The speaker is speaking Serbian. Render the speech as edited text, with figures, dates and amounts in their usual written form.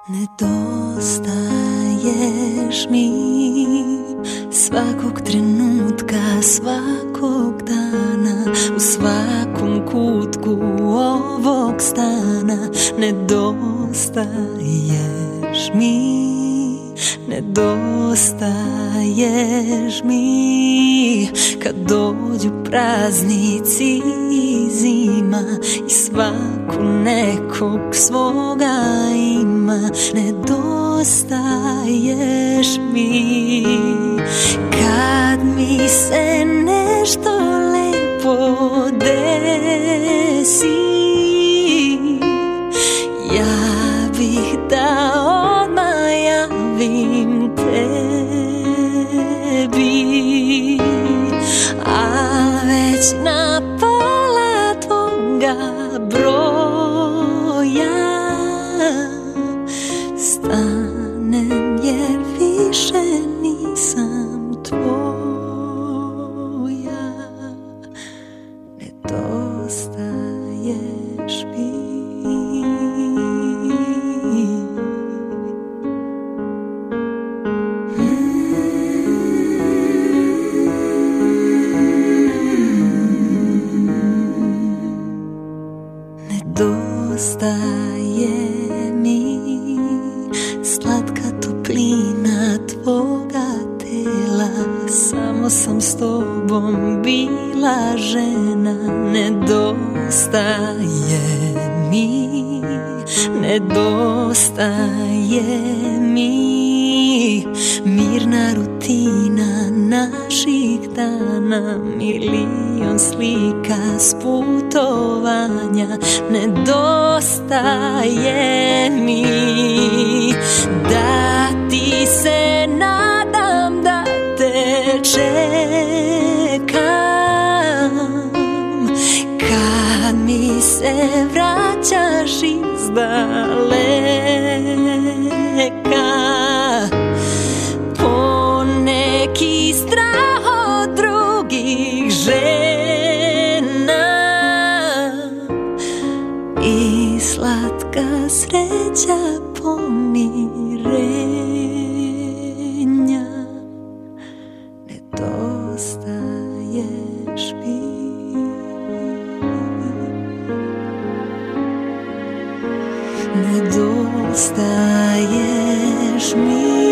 Nedostaješ mi svakog trenutka, svakog dana, u svakom kutku ovog stana. Nedostaješ mi, nedostaješ mi, kad dođu praznici i zima i svaku nekog svoga ima. Nedostaješ mi, kad mi se nešto lepo desi, ja bih da odmah javim tebi, a već na pola tvoga broja stanem, jer više nisam tvoja. Nedostaješ mi. Nedostaje mi slatka toplina tvoga tela, samo sam s tobom bila žena. Nedostaje mi, nedostaje mi mirna rutina naših dana, milion slika s putovanja. Nedostaje mi da ti se nadam, da te čekam, kad mi se vraćaš iz daleka. Poneki strah od drugih žena i slatka sreća pomirenja. Nedostaješ mi. Nedostaješ mi.